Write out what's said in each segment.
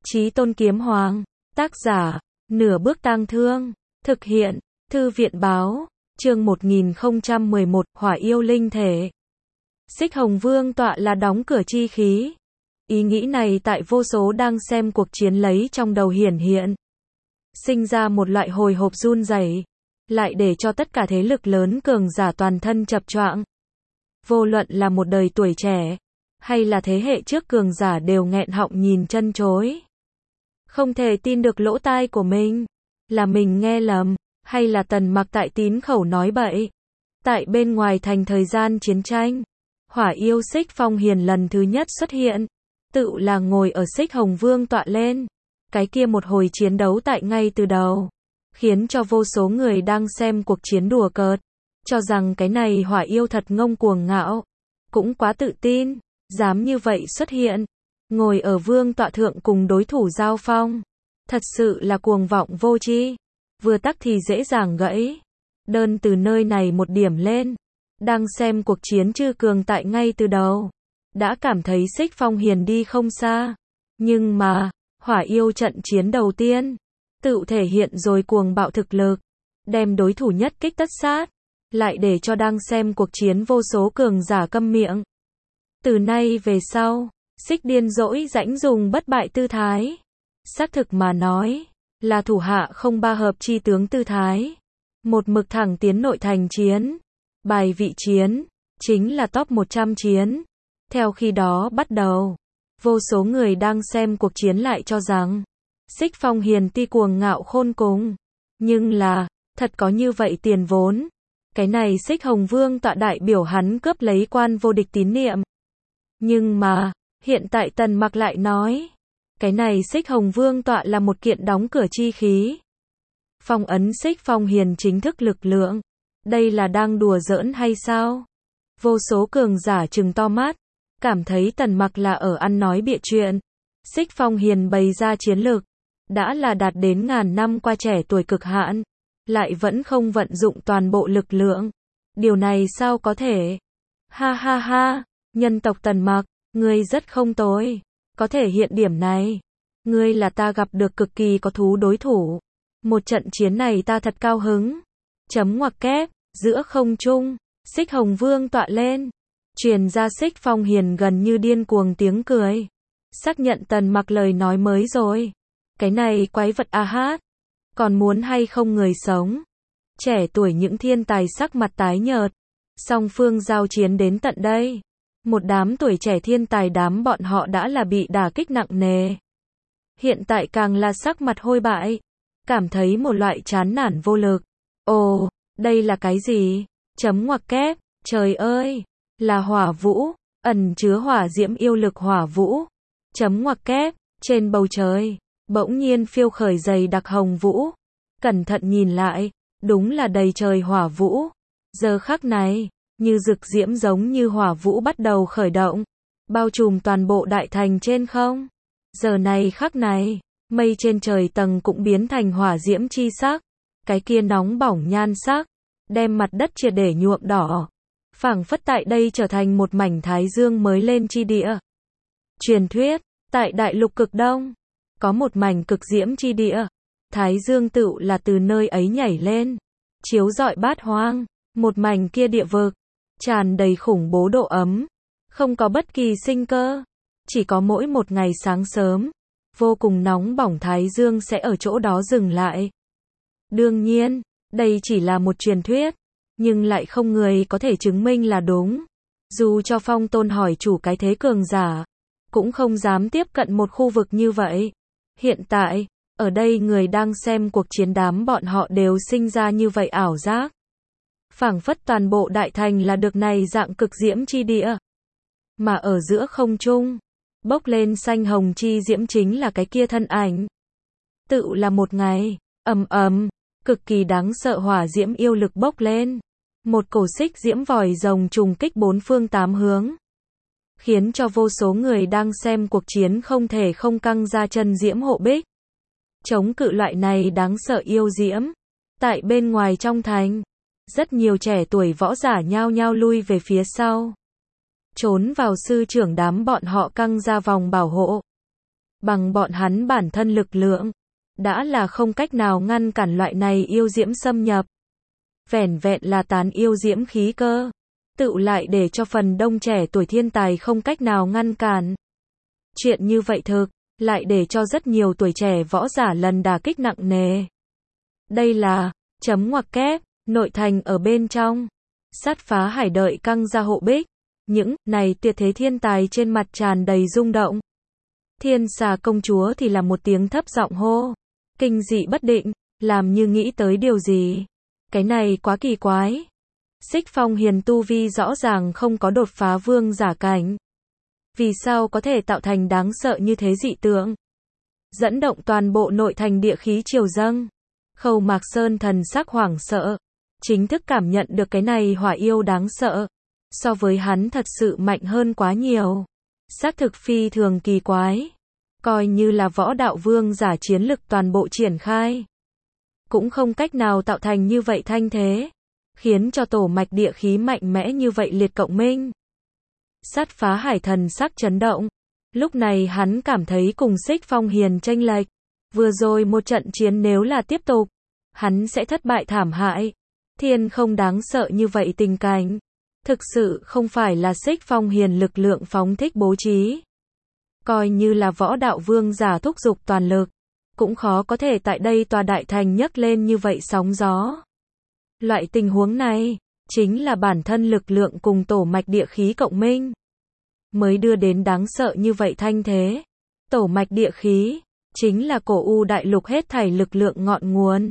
Chí Tôn Kiếm Hoàng. Tác giả, Nửa Bước Tang Thương. Thực hiện, Thư viện Báo. Chương 1011, Hỏa Yêu Linh Thể. Xích Hồng Vương tọa là đóng cửa chi khí. Ý nghĩ này tại vô số đang xem cuộc chiến lấy trong đầu hiển hiện. Sinh ra một loại hồi hộp run rẩy, lại để cho tất cả thế lực lớn cường giả toàn thân chập choạng. Vô luận là một đời tuổi trẻ, hay là thế hệ trước cường giả đều nghẹn họng nhìn chân chối. Không thể tin được lỗ tai của mình, là mình nghe lầm, hay là Tần Mặc tại tín khẩu nói bậy. Tại bên ngoài thành thời gian chiến tranh, Hỏa Yêu Xích Phong Hiền lần thứ nhất xuất hiện, tự là ngồi ở Xích Hồng Vương tọa lên. Cái kia một hồi chiến đấu tại ngay từ đầu, khiến cho vô số người đang xem cuộc chiến đùa cợt, cho rằng cái này Hỏa Yêu thật ngông cuồng ngạo, cũng quá tự tin, dám như vậy xuất hiện, ngồi ở vương tọa thượng cùng đối thủ giao phong, thật sự là cuồng vọng vô tri, vừa tắc thì dễ dàng gãy. Đơn từ nơi này một điểm lên, đang xem cuộc chiến chư cường tại ngay từ đầu, đã cảm thấy Xích Phong Hiền đi không xa, nhưng mà Hỏa Yêu trận chiến đầu tiên, tự thể hiện rồi cuồng bạo thực lực, đem đối thủ nhất kích tất sát, lại để cho đang xem cuộc chiến vô số cường giả câm miệng. Từ nay về sau, Xích điên dỗi rãnh dùng bất bại tư thái. Xác thực mà nói, là thủ hạ không ba hợp chi tướng tư thái. Một mực thẳng tiến nội thành chiến. Bài vị chiến, chính là top 100 chiến. Theo khi đó bắt đầu, vô số người đang xem cuộc chiến lại cho rằng, Xích Phong Hiền ti cuồng ngạo khôn cùng. Nhưng là, thật có như vậy tiền vốn. Cái này Xích Hồng Vương tọa đại biểu hắn cướp lấy quan vô địch tín niệm. Nhưng mà, hiện tại Tần Mặc lại nói, cái này Xích Hồng Vương tọa là một kiện đóng cửa chi khí. Phong ấn Xích Phong Hiền chính thức lực lượng. Đây là đang đùa giỡn hay sao? Vô số cường giả trừng to mắt, cảm thấy Tần Mặc là ở ăn nói bịa chuyện. Xích Phong Hiền bày ra chiến lược, đã là đạt đến ngàn năm qua trẻ tuổi cực hạn, lại vẫn không vận dụng toàn bộ lực lượng. Điều này sao có thể? Ha ha ha, nhân tộc Tần Mặc, ngươi rất không tồi, có thể hiện điểm này. Ngươi là ta gặp được cực kỳ có thú đối thủ. Một trận chiến này ta thật cao hứng. Chấm ngoặc kép, giữa không trung, Xích Hồng Vương tọa lên, truyền ra Xích Phong Hiền gần như điên cuồng tiếng cười. Xác nhận Tần Mặc lời nói mới rồi. Cái này quái vật a hát, còn muốn hay không người sống? Trẻ tuổi những thiên tài sắc mặt tái nhợt. Song phương giao chiến đến tận đây, một đám tuổi trẻ thiên tài đám bọn họ đã là bị đả kích nặng nề. Hiện tại càng là sắc mặt hôi bại, cảm thấy một loại chán nản vô lực. Ồ, đây là cái gì? Chấm ngoặc kép, trời ơi, là hỏa vũ, ẩn chứa hỏa diễm yêu lực hỏa vũ. Chấm ngoặc kép, trên bầu trời, bỗng nhiên phiêu khởi dày đặc hồng vũ. Cẩn thận nhìn lại, đúng là đầy trời hỏa vũ. Giờ khắc này, như rực diễm giống như hỏa vũ bắt đầu khởi động, bao trùm toàn bộ đại thành trên không. Giờ này khắc này, mây trên trời tầng cũng biến thành hỏa diễm chi sắc, cái kia nóng bỏng nhan sắc, đem mặt đất triệt để nhuộm đỏ, phảng phất tại đây trở thành một mảnh thái dương mới lên chi địa. Truyền thuyết, tại đại lục cực đông, có một mảnh cực diễm chi địa, thái dương tựu là từ nơi ấy nhảy lên, chiếu rọi bát hoang, một mảnh kia địa vực, tràn đầy khủng bố độ ấm, không có bất kỳ sinh cơ, chỉ có mỗi một ngày sáng sớm, vô cùng nóng bỏng thái dương sẽ ở chỗ đó dừng lại. Đương nhiên, đây chỉ là một truyền thuyết, nhưng lại không người có thể chứng minh là đúng. Dù cho Phong Tôn hỏi chủ cái thế cường giả, cũng không dám tiếp cận một khu vực như vậy. Hiện tại, ở đây người đang xem cuộc chiến đám bọn họ đều sinh ra như vậy ảo giác. Phảng phất toàn bộ đại thành là được này dạng cực diễm chi địa. Mà ở giữa không trung, bốc lên xanh hồng chi diễm chính là cái kia thân ảnh. Tự là một ngày, cực kỳ đáng sợ hỏa diễm yêu lực bốc lên. Một cổ xích diễm vòi rồng trùng kích bốn phương tám hướng, khiến cho vô số người đang xem cuộc chiến không thể không căng ra chân diễm hộ bích. Chống cự loại này đáng sợ yêu diễm. Tại bên ngoài trong thành, rất nhiều trẻ tuổi võ giả nhao nhao lui về phía sau, trốn vào sư trưởng đám bọn họ căng ra vòng bảo hộ. bằng bọn hắn bản thân lực lượng, đã là không cách nào ngăn cản loại này yêu diễm xâm nhập. Vẻn vẹn là tán yêu diễm khí cơ, tựu lại để cho phần đông trẻ tuổi thiên tài không cách nào ngăn cản. Chuyện như vậy thực, lại để cho rất nhiều tuổi trẻ võ giả lần đả kích nặng nề. Đây là, chấm ngoặc kép, nội thành ở bên trong. Sát Phá Hải đợi căng ra hộ bích. Những này tuyệt thế thiên tài trên mặt tràn đầy rung động. Thiên Xà công chúa thì là một tiếng thấp giọng hô. Kinh dị bất định, làm như nghĩ tới điều gì. Cái này quá kỳ quái. Xích Phong Hiền tu vi rõ ràng không có đột phá vương giả cảnh. Vì sao có thể tạo thành đáng sợ như thế dị tượng? Dẫn động toàn bộ nội thành địa khí triều dâng. Khâu Mạc Sơn thần sắc hoảng sợ. Chính thức cảm nhận được cái này hỏa yêu đáng sợ. So với hắn thật sự mạnh hơn quá nhiều. Xác thực phi thường kỳ quái. Coi như là võ đạo vương giả chiến lực toàn bộ triển khai. Cũng không cách nào tạo thành như vậy thanh thế. Khiến cho tổ mạch địa khí mạnh mẽ như vậy liệt cộng minh. Sát Phá Hải thần sắc chấn động. Lúc này hắn cảm thấy cùng Xích Phong Hiền chênh lệch. Vừa rồi một trận chiến nếu là tiếp tục, hắn sẽ thất bại thảm hại. Thiên không đáng sợ như vậy tình cảnh. Thực sự không phải là Xích Phong Hiền lực lượng phóng thích bố trí. Coi như là võ đạo vương giả thúc giục toàn lực, cũng khó có thể tại đây tòa đại thành nhấc lên như vậy sóng gió. Loại tình huống này, chính là bản thân lực lượng cùng tổ mạch địa khí cộng minh. Mới đưa đến đáng sợ như vậy thanh thế. Tổ mạch địa khí, chính là cổ u đại lục hết thảy lực lượng ngọn nguồn.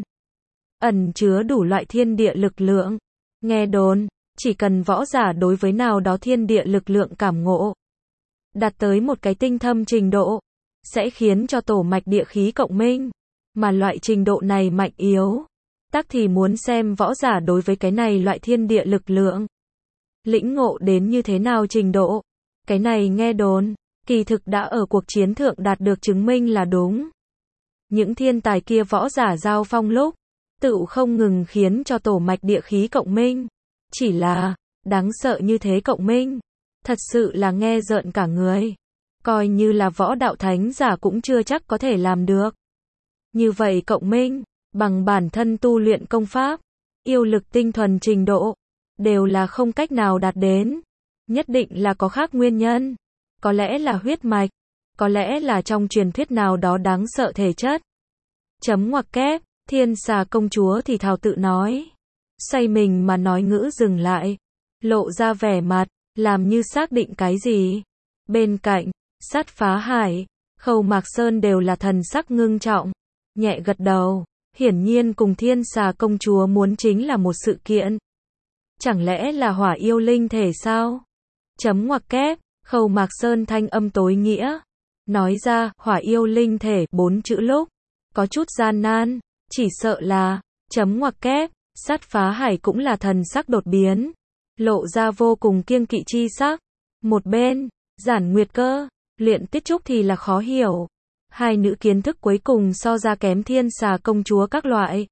Ẩn chứa đủ loại thiên địa lực lượng. Nghe đồn, chỉ cần võ giả đối với nào đó thiên địa lực lượng cảm ngộ, đạt tới một cái tinh thâm trình độ, sẽ khiến cho tổ mạch địa khí cộng minh. Mà loại trình độ này mạnh yếu, tắc thì muốn xem võ giả đối với cái này loại thiên địa lực lượng lĩnh ngộ đến như thế nào trình độ. Cái này nghe đồn, kỳ thực đã ở cuộc chiến thượng đạt được chứng minh là đúng. Những thiên tài kia võ giả giao phong lúc, tựu không ngừng khiến cho tổ mạch địa khí cộng minh. Chỉ là, đáng sợ như thế cộng minh, thật sự là nghe rợn cả người. Coi như là võ đạo thánh giả cũng chưa chắc có thể làm được. Như vậy cộng minh, bằng bản thân tu luyện công pháp, yêu lực tinh thuần trình độ, đều là không cách nào đạt đến. Nhất định là có khác nguyên nhân. Có lẽ là huyết mạch, có lẽ là trong truyền thuyết nào đó đáng sợ thể chất. Chấm ngoặc kép, Thiên Xà công chúa thì thào tự nói. Xoay mình mà nói ngữ dừng lại. Lộ ra vẻ mặt, làm như xác định cái gì. Bên cạnh, Sát Phá Hải, Khâu Mạc Sơn đều là thần sắc ngưng trọng. Nhẹ gật đầu, hiển nhiên cùng Thiên Xà công chúa muốn chính là một sự kiện. Chẳng lẽ là hỏa yêu linh thể sao? Chấm ngoặc kép, Khâu Mạc Sơn thanh âm tối nghĩa. Nói ra, hỏa yêu linh thể 4 chữ lúc. Có chút gian nan, chỉ sợ là, chấm ngoặc kép, Sát Phá Hải cũng là thần sắc đột biến. Lộ ra vô cùng kiêng kỵ chi sắc. Một bên, Giản Nguyệt Cơ, Luyện Tiết Trúc thì là khó hiểu. Hai nữ kiến thức cuối cùng so ra kém Thiên Xà công chúa các loại.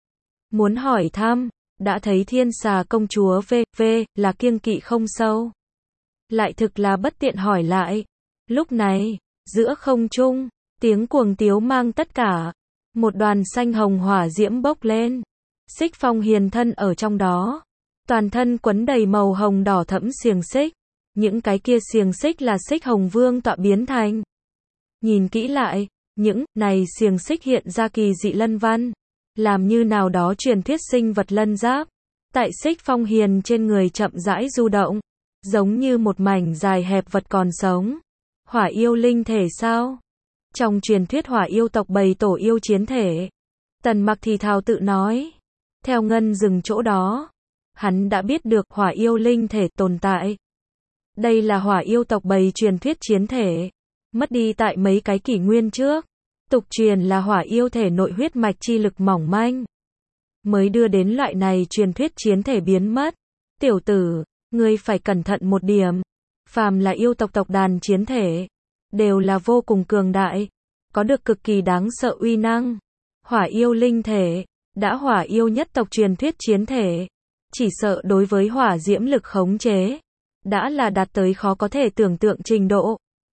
Muốn hỏi thăm, đã thấy Thiên Xà công chúa v là kiêng kỵ không sâu. Lại thực là bất tiện hỏi lại. Lúc này, giữa không trung, tiếng cuồng tiếu mang tất cả. Một đoàn xanh hồng hỏa diễm bốc lên. Xích Phong Hiền thân ở trong đó. Toàn thân quấn đầy màu hồng đỏ thẫm xiềng xích. Những cái kia xiềng xích là xích hồng vương tọa biến thành. Nhìn kỹ lại, những này xiềng xích hiện ra kỳ dị lân văn. Làm như nào đó truyền thuyết sinh vật lân giáp. Tại Xích Phong Hiền trên người chậm rãi du động. Giống như một mảnh dài hẹp vật còn sống. Hỏa yêu linh thể sao? Trong truyền thuyết hỏa yêu tộc bầy tổ yêu chiến thể. Tần Mặc thì thào tự nói. Theo Ngân dừng chỗ đó. Hắn đã biết được hỏa yêu linh thể tồn tại. Đây là hỏa yêu tộc bầy truyền thuyết chiến thể. Mất đi tại mấy cái kỷ nguyên trước. Tục truyền là hỏa yêu thể nội huyết mạch chi lực mỏng manh. Mới đưa đến loại này truyền thuyết chiến thể biến mất. Tiểu tử, ngươi phải cẩn thận một điểm. Phàm là yêu tộc tộc đàn chiến thể. Đều là vô cùng cường đại. Có được cực kỳ đáng sợ uy năng. Hỏa yêu linh thể. Đã hỏa yêu nhất tộc truyền thuyết chiến thể. Chỉ sợ đối với hỏa diễm lực khống chế. Đã là đạt tới khó có thể tưởng tượng trình độ.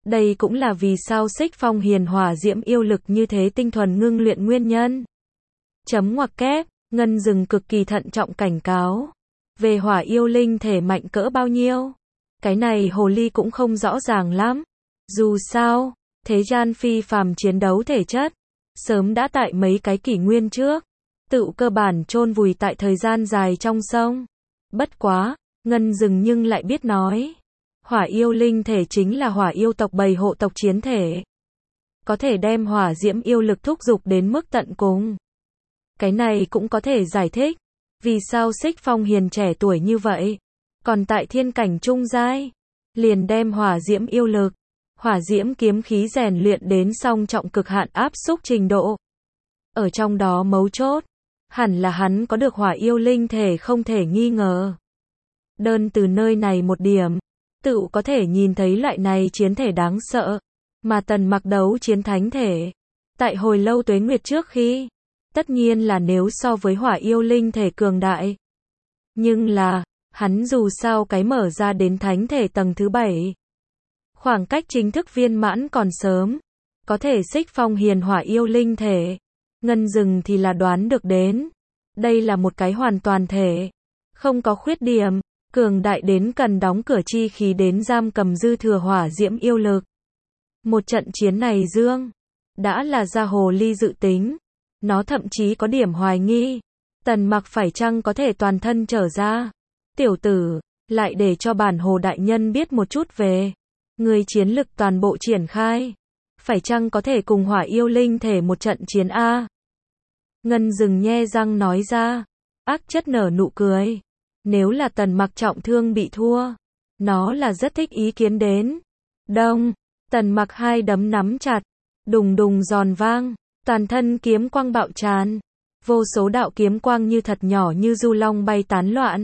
Đây cũng là vì sao Xích Phong Hiền hỏa diễm yêu lực như thế tinh thuần ngưng luyện nguyên nhân. Chấm ngoặc kép, Ngân Dừng cực kỳ thận trọng cảnh cáo. Về hỏa yêu linh thể mạnh cỡ bao nhiêu? Cái này hồ ly cũng không rõ ràng lắm. Dù sao, thế gian phi phàm chiến đấu thể chất, sớm đã tại mấy cái kỷ nguyên trước, tự cơ bản chôn vùi tại thời gian dài trong sông. Bất quá, Ngân Dừng nhưng lại biết nói. Hỏa yêu linh thể chính là hỏa yêu tộc bầy hộ tộc chiến thể. Có thể đem hỏa diễm yêu lực thúc giục đến mức tận cùng. Cái này cũng có thể giải thích. Vì sao Xích Phong Hiền trẻ tuổi như vậy? Còn tại thiên cảnh trung giai, liền đem hỏa diễm yêu lực, hỏa diễm kiếm khí rèn luyện đến song trọng cực hạn áp xúc trình độ. Ở trong đó mấu chốt, hẳn là hắn có được hỏa yêu linh thể không thể nghi ngờ. Đơn từ nơi này một điểm, tự có thể nhìn thấy loại này chiến thể đáng sợ, mà Tần Mặc đấu chiến thánh thể. Tại hồi lâu tuế nguyệt trước khi, tất nhiên là nếu so với hỏa yêu linh thể cường đại. Nhưng là, hắn dù sao cái mở ra đến thánh thể tầng thứ 7. Khoảng cách chính thức viên mãn còn sớm. Có thể Xích Phong Hiền hỏa yêu linh thể. Ngân Dừng thì là đoán được đến. Đây là một cái hoàn toàn thể. Không có khuyết điểm. Cường đại đến cần đóng cửa chi khí đến giam cầm dư thừa hỏa diễm yêu lực. Một trận chiến này Dương đã là ra hồ ly dự tính. Nó thậm chí có điểm hoài nghi. Tần Mặc phải chăng có thể toàn thân trở ra. Tiểu tử, lại để cho bản hồ đại nhân biết một chút về người chiến lực toàn bộ triển khai. Phải chăng có thể cùng hỏa yêu linh thể một trận chiến A? Ngân Dừng nhe răng nói ra. Ác chất nở nụ cười. Nếu là Tần Mặc trọng thương bị thua, nó là rất thích ý kiến đến. Đông, Tần Mặc hai đấm nắm chặt, đùng đùng giòn vang, toàn thân kiếm quang bạo tràn. Vô số đạo kiếm quang như thật nhỏ như du long bay tán loạn,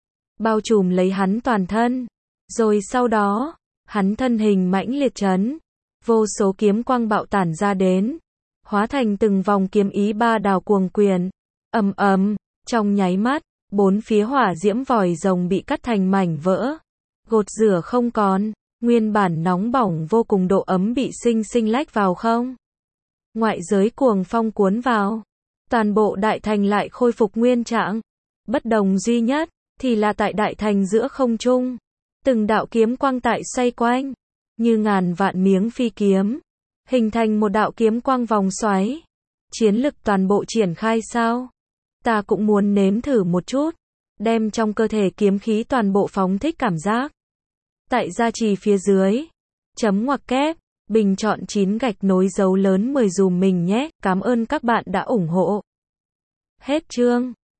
bao trùm lấy hắn toàn thân. Rồi sau đó, hắn thân hình mãnh liệt chấn, vô số kiếm quang bạo tản ra đến, hóa thành từng vòng kiếm ý ba đào cuồng quyền. Ầm ầm, trong nháy mắt, bốn phía hỏa diễm vòi rồng bị cắt thành mảnh vỡ, gột rửa không còn, nguyên bản nóng bỏng vô cùng độ ấm bị sinh sinh lách vào không. Ngoại giới cuồng phong cuốn vào, toàn bộ đại thành lại khôi phục nguyên trạng. Bất đồng duy nhất thì là tại đại thành giữa không trung, từng đạo kiếm quang tại xoay quanh, như ngàn vạn miếng phi kiếm, hình thành một đạo kiếm quang vòng xoáy. Chiến lực toàn bộ triển khai sao? Ta cũng muốn nếm thử một chút, đem trong cơ thể kiếm khí toàn bộ phóng thích cảm giác. Tại gia trì phía dưới, chấm ngoặc kép, bình chọn 9 gạch nối dấu lớn 10 dùm mình nhé, cảm ơn các bạn đã ủng hộ. Hết chương.